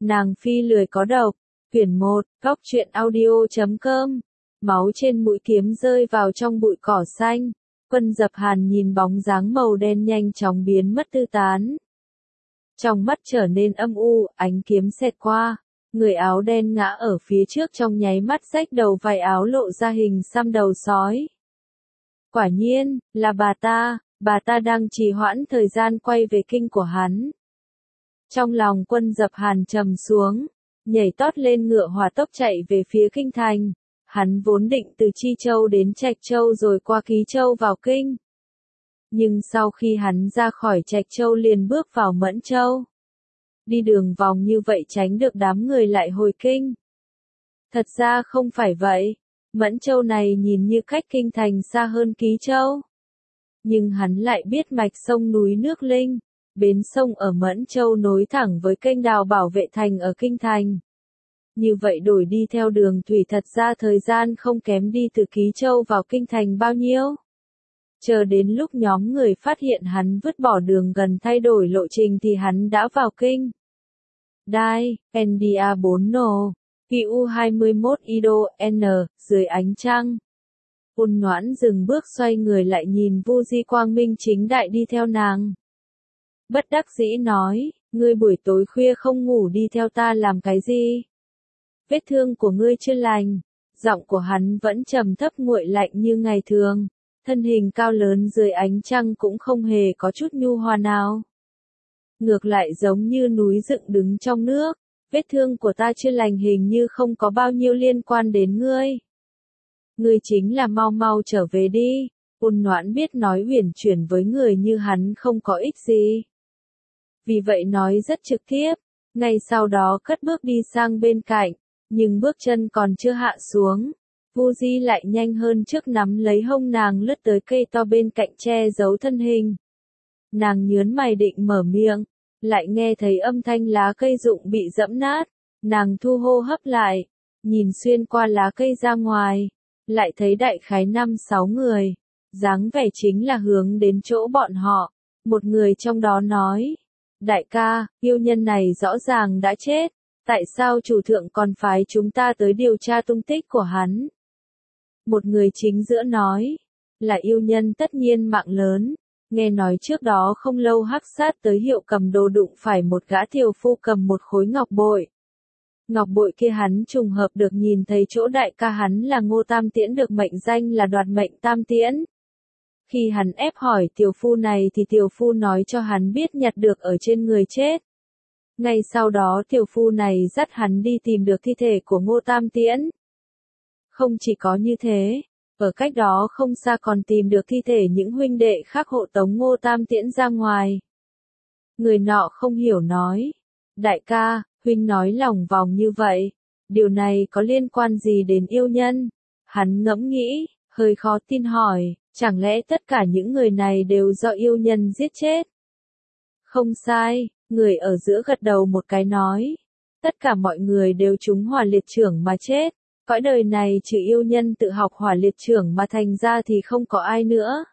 Nàng phi lười có độc. Quyển 1, Góc truyện audio.com. Máu trên mũi kiếm rơi vào trong bụi cỏ xanh. Quân Dập Hàn nhìn bóng dáng màu đen nhanh chóng biến mất tư tán. Trong mắt trở nên âm u, ánh kiếm xẹt qua. Người áo đen ngã ở phía trước trong nháy mắt rách đầu vải áo lộ ra hình xăm đầu sói. Quả nhiên, là bà ta đang trì hoãn thời gian quay về kinh của hắn. Trong lòng Quân Dập Hàn trầm xuống, nhảy tót lên ngựa hỏa tốc chạy về phía kinh thành. Hắn vốn định từ Chi Châu đến Trạch Châu rồi qua Ký Châu vào kinh. Nhưng sau khi hắn ra khỏi Trạch Châu liền bước vào Mẫn Châu. Đi đường vòng như vậy tránh được đám người lại hồi kinh. Thật ra không phải vậy, Mẫn Châu này nhìn như cách kinh thành xa hơn Ký Châu. Nhưng hắn lại biết mạch sông núi nước Linh, bến sông ở Mẫn Châu nối thẳng với kênh đào bảo vệ thành ở kinh thành. Như vậy đổi đi theo đường thủy thật ra thời gian không kém đi từ Ký Châu vào kinh thành bao nhiêu. Chờ đến lúc nhóm người phát hiện hắn vứt bỏ đường gần thay đổi lộ trình thì hắn đã vào kinh. Đai, NDA 4 nổ, PU21 IDO, N, dưới ánh trăng. Ôn Noãn dừng bước xoay người lại nhìn Vu Di quang minh chính đại đi theo nàng. Bất đắc dĩ nói, ngươi buổi tối khuya không ngủ đi theo ta làm cái gì? Vết thương của ngươi chưa lành. Giọng của hắn vẫn trầm thấp nguội lạnh như ngày thường. Thân hình cao lớn dưới ánh trăng cũng không hề có chút nhu hòa nào. Ngược lại giống như núi dựng đứng trong nước. Vết thương của ta chưa lành hình như không có bao nhiêu liên quan đến ngươi. Ngươi chính là mau mau trở về đi. Ôn Noãn biết nói uyển chuyển với người như hắn không có ích gì. Vì vậy nói rất trực tiếp. Ngay sau đó cất bước đi sang bên cạnh. Nhưng bước chân còn chưa hạ xuống. Vu Di lại nhanh hơn trước nắm lấy hông nàng lướt tới cây to bên cạnh che giấu thân hình. Nàng nhớn mày định mở miệng. Lại nghe thấy âm thanh lá cây rụng bị dẫm nát. Nàng thu hô hấp lại. Nhìn xuyên qua lá cây ra ngoài. Lại thấy đại khái 5-6 người. Dáng vẻ chính là hướng đến chỗ bọn họ. Một người trong đó nói. Đại ca, yêu nhân này rõ ràng đã chết. Tại sao chủ thượng còn phái chúng ta tới điều tra tung tích của hắn? Một người chính giữa nói. Là yêu nhân tất nhiên mạng lớn. Nghe nói trước đó không lâu Hắc Sát tới Hiệu Cầm Đồ đụng phải một gã thiều phu cầm một khối ngọc bội. Ngọc bội kia hắn trùng hợp được nhìn thấy chỗ đại ca hắn là Ngô Tam Tiễn được mệnh danh là đoạt mệnh Tam Tiễn. Khi hắn ép hỏi tiểu phu này thì tiểu phu nói cho hắn biết nhặt được ở trên người chết. Ngay sau đó tiểu phu này dắt hắn đi tìm được thi thể của Ngô Tam Tiễn. Không chỉ có như thế, ở cách đó không xa còn tìm được thi thể những huynh đệ khác hộ tống Ngô Tam Tiễn ra ngoài. Người nọ không hiểu nói. Đại ca, huynh nói lòng vòng như vậy. Điều này có liên quan gì đến yêu nhân? Hắn ngẫm nghĩ, hơi khó tin hỏi, chẳng lẽ tất cả những người này đều do yêu nhân giết chết? Không sai, người ở giữa gật đầu một cái nói. Tất cả mọi người đều trúng hỏa liệt chưởng mà chết. Cõi đời này trừ yêu nhân tự học hỏa liệt chưởng mà thành ra thì không có ai nữa.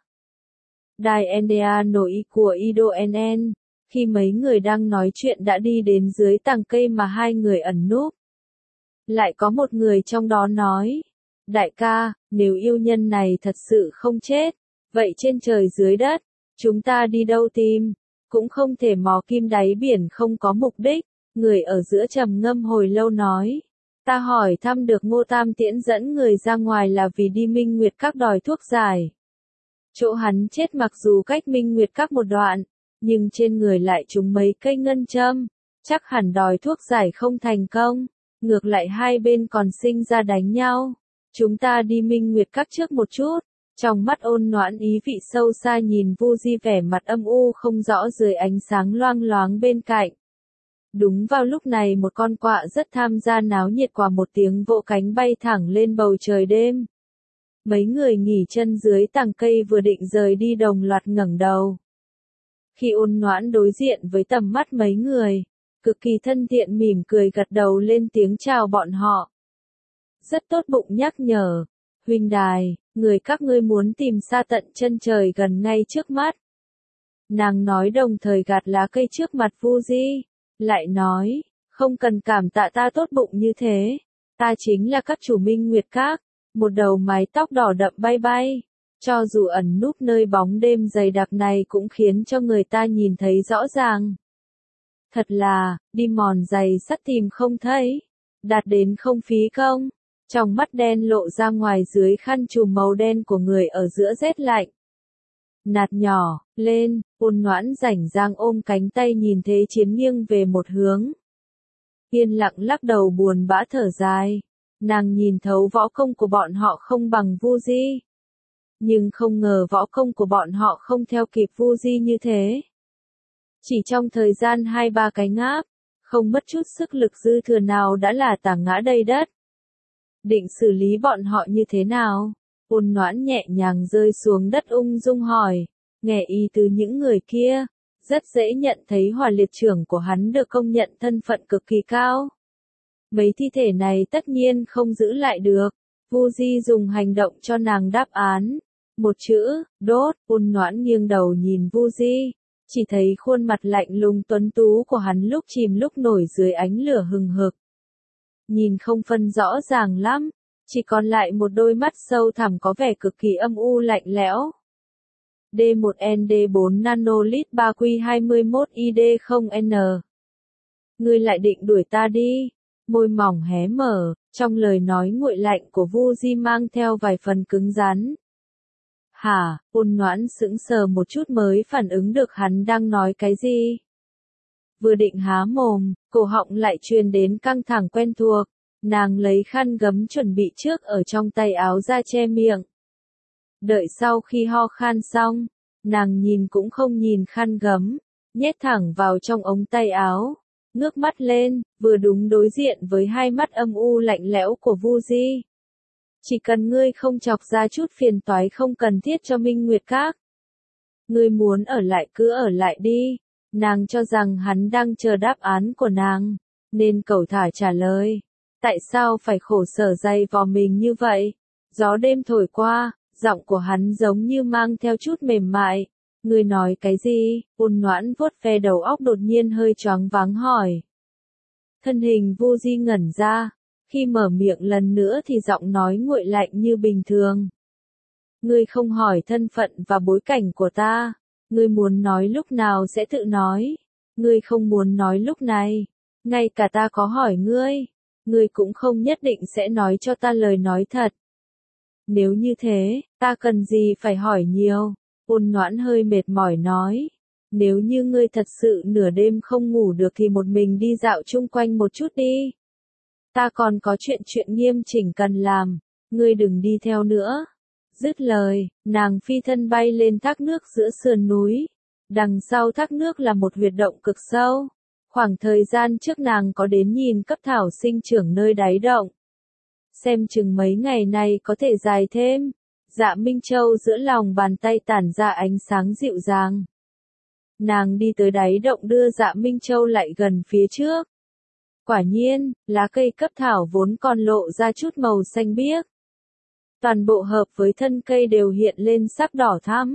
Đài NDA nổi của Ido NN. Khi mấy người đang nói chuyện đã đi đến dưới tàng cây mà hai người ẩn núp. Lại có một người trong đó nói. Đại ca, nếu yêu nhân này thật sự không chết, vậy trên trời dưới đất, chúng ta đi đâu tìm? Cũng không thể mò kim đáy biển không có mục đích. Người ở giữa trầm ngâm hồi lâu nói. Ta hỏi thăm được Ngô Tam Tiễn dẫn người ra ngoài là vì đi Minh Nguyệt Các đòi thuốc giải. Chỗ hắn chết mặc dù cách Minh Nguyệt Các một đoạn, nhưng trên người lại trúng mấy cây ngân châm, chắc hẳn đòi thuốc giải không thành công, ngược lại hai bên còn sinh ra đánh nhau. Chúng ta đi Minh Nguyệt Các trước một chút. Trong mắt Ôn Noãn ý vị sâu xa nhìn Vu Di vẻ mặt âm u không rõ dưới ánh sáng loang loáng bên cạnh. Đúng vào lúc này một con quạ rất tham gia náo nhiệt qua một tiếng vỗ cánh bay thẳng lên bầu trời đêm. Mấy người nghỉ chân dưới tàng cây vừa định rời đi đồng loạt ngẩng đầu. Khi Ôn Noãn đối diện với tầm mắt mấy người, cực kỳ thân thiện mỉm cười gật đầu lên tiếng chào bọn họ. Rất tốt bụng nhắc nhở, huynh đài, người các ngươi muốn tìm xa tận chân trời gần ngay trước mắt. Nàng nói đồng thời gạt lá cây trước mặt Vu Di, lại nói, Không cần cảm tạ ta tốt bụng như thế. Ta chính là các chủ Minh Nguyệt Các. Một đầu mái tóc đỏ đậm bay bay. Cho dù ẩn núp nơi bóng đêm dày đặc này cũng khiến cho người ta nhìn thấy rõ ràng. Thật là, đi mòn giày sắt tìm không thấy. Đạt đến không phí công. Trong mắt đen lộ ra ngoài dưới khăn trùm màu đen của người ở giữa rét lạnh. Nạt nhỏ, lên, ôn noãn rảnh rang ôm cánh tay nhìn Thế Chiến nghiêng về một hướng. Yên lặng lắc đầu buồn bã thở dài. Nàng nhìn thấu võ công của bọn họ không bằng Vu Di. Nhưng không ngờ võ công của bọn họ không theo kịp Vu Di như thế. Chỉ trong thời gian 2-3 cái ngáp, không mất chút sức lực dư thừa nào đã là tảng ngã đầy đất. Định xử lý bọn họ như thế nào? Ôn noãn nhẹ nhàng rơi xuống đất ung dung hỏi, nghe ý từ những người kia, rất dễ nhận thấy Hỏa Liệt trưởng của hắn được công nhận thân phận cực kỳ cao. Mấy thi thể này tất nhiên không giữ lại được. Vu Di dùng hành động cho nàng đáp án. Một chữ, đốt. Ôn noãn nghiêng đầu nhìn Vu Di, chỉ thấy khuôn mặt lạnh lùng tuấn tú của hắn lúc chìm lúc nổi dưới ánh lửa hừng hực. Nhìn không phân rõ ràng lắm, chỉ còn lại một đôi mắt sâu thẳm có vẻ cực kỳ âm u lạnh lẽo. D1ND4 nanolit 3Q21ID0N. Ngươi lại định đuổi ta đi? Môi mỏng hé mở, trong lời nói nguội lạnh của Vu Di mang theo vài phần cứng rắn. Hả? Ôn noãn sững sờ một chút mới phản ứng được hắn đang nói cái gì. Vừa định há mồm, cổ họng lại truyền đến căng thẳng quen thuộc. Nàng lấy khăn gấm chuẩn bị trước ở trong tay áo ra che miệng. Đợi sau khi ho khan xong, nàng nhìn cũng không nhìn khăn gấm, nhét thẳng vào trong ống tay áo, ngước mắt lên, vừa đúng đối diện với hai mắt âm u lạnh lẽo của Vu Di. Chỉ cần ngươi không chọc ra chút phiền toái không cần thiết cho Minh Nguyệt Các. Ngươi muốn ở lại cứ ở lại đi. Nàng cho rằng hắn đang chờ đáp án của nàng, nên cẩu thả trả lời. Tại sao phải khổ sở dày vò mình như vậy? Gió đêm thổi qua, giọng của hắn giống như mang theo chút mềm mại. Ngươi nói cái gì? Ôn noãn vuốt ve đầu óc đột nhiên hơi choáng váng hỏi. Thân hình Vu Di ngẩn ra, khi mở miệng lần nữa thì giọng nói nguội lạnh như bình thường. Ngươi không hỏi thân phận và bối cảnh của ta, ngươi muốn nói lúc nào sẽ tự nói, ngươi không muốn nói lúc này, ngay cả ta có hỏi ngươi cũng không nhất định sẽ nói cho ta lời nói thật. Nếu như thế, ta cần gì phải hỏi nhiều? Ôn noãn hơi mệt mỏi nói. Nếu như ngươi thật sự nửa đêm không ngủ được thì một mình đi dạo chung quanh một chút đi. Ta còn có chuyện nghiêm chỉnh cần làm, ngươi đừng đi theo nữa. Dứt lời, nàng phi thân bay lên thác nước giữa sườn núi. Đằng sau thác nước là một huyệt động cực sâu. Khoảng thời gian trước nàng có đến nhìn cấp thảo sinh trưởng nơi đáy động. Xem chừng mấy ngày này có thể dài thêm. Dạ Minh Châu giữa lòng bàn tay tản ra ánh sáng dịu dàng. Nàng đi tới đáy động đưa Dạ Minh Châu lại gần phía trước. Quả nhiên, lá cây cấp thảo vốn còn lộ ra chút màu xanh biếc. Toàn bộ hợp với thân cây đều hiện lên sắc đỏ thắm.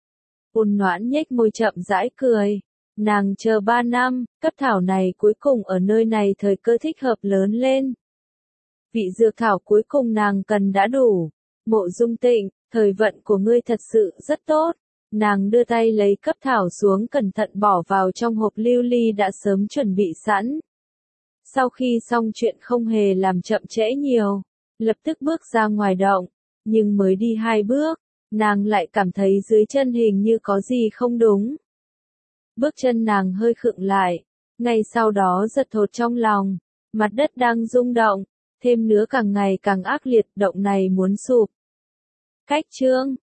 Ôn noãn nhếch môi chậm rãi cười. Nàng chờ 3 năm, cấp thảo này cuối cùng ở nơi này thời cơ thích hợp lớn lên. Vị dược thảo cuối cùng nàng cần đã đủ. Mộ Dung Tịnh, thời vận của ngươi thật sự rất tốt. Nàng đưa tay lấy cấp thảo xuống cẩn thận bỏ vào trong hộp lưu ly đã sớm chuẩn bị sẵn. Sau khi xong chuyện không hề làm chậm trễ nhiều, lập tức bước ra ngoài động, nhưng mới đi 2 bước, nàng lại cảm thấy dưới chân hình như có gì không đúng. Bước chân nàng hơi khựng lại, ngay sau đó giật thột trong lòng, mặt đất đang rung động, thêm nữa càng ngày càng ác liệt, động này muốn sụp. Cách chương